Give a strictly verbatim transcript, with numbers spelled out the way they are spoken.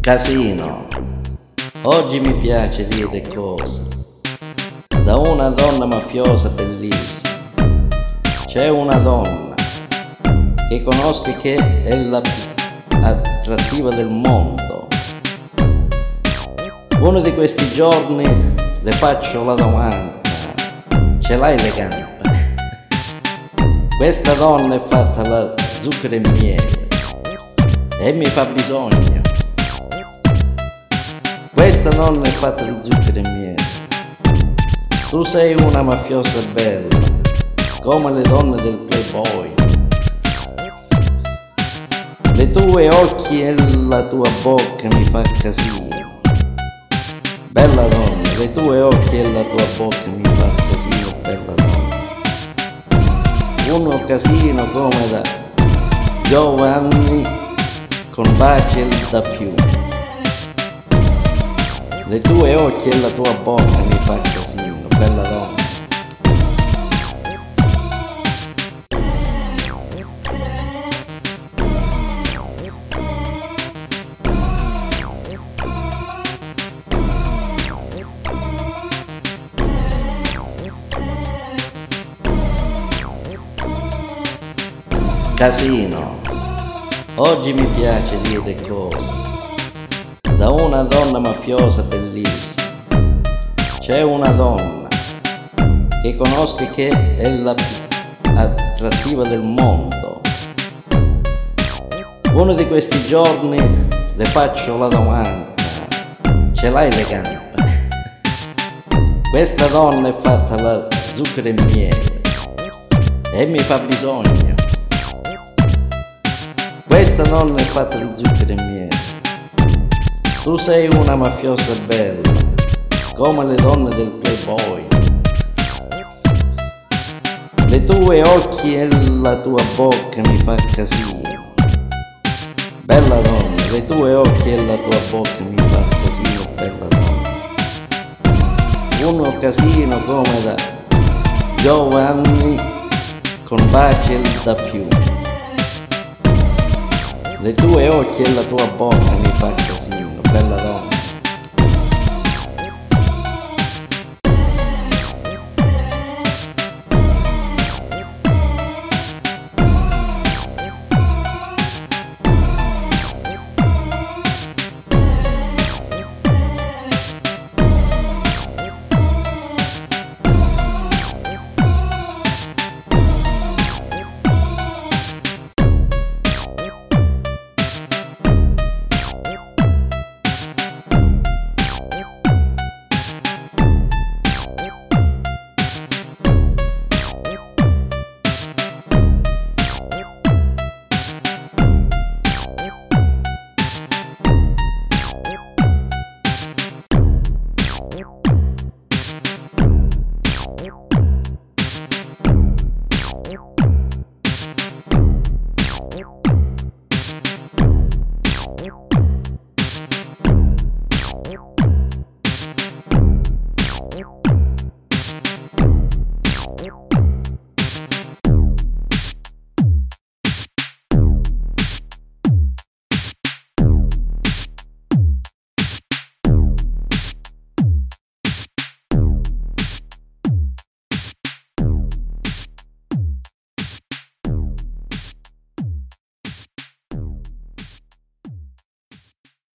Casino, oggi mi piace dire cose da una donna mafiosa bellissima. C'è una donna che conosco che è la più attrattiva del mondo. Uno di questi giorni le faccio la domanda: ce l'hai le gambe? Questa donna è fatta da zucchero e miele e mi fa bisogno. Questa donna è fatta di zucchero e miele. Tu sei una mafiosa bella, come le donne del Playboy. Le tue occhi e la tua bocca mi fa casino. Bella donna, le tue occhi e la tua bocca mi fa casino, bella donna. Uno casino come da Giovanni con baci e da più. Le tue occhi e la tua bocca mi fa casino, bella donna. Casino, oggi mi piace dire cose da una donna mafiosa bellissima. C'è una donna che conosco che è la più attrattiva del mondo. Uno di questi giorni le faccio la domanda: ce l'hai le gambe? Questa donna è fatta da zucchero e miele e mi fa bisogno. Questa donna è fatta di zucchero e miele. Tu sei una mafiosa bella, come le donne del Playboy. Le tue occhi e la tua bocca mi fa casino. Bella donna, le tue occhi e la tua bocca mi fa casino, bella donna. Uno casino come da Giovanni con baci e da più. Le tue occhi e la tua bocca mi fa casino, bella donna.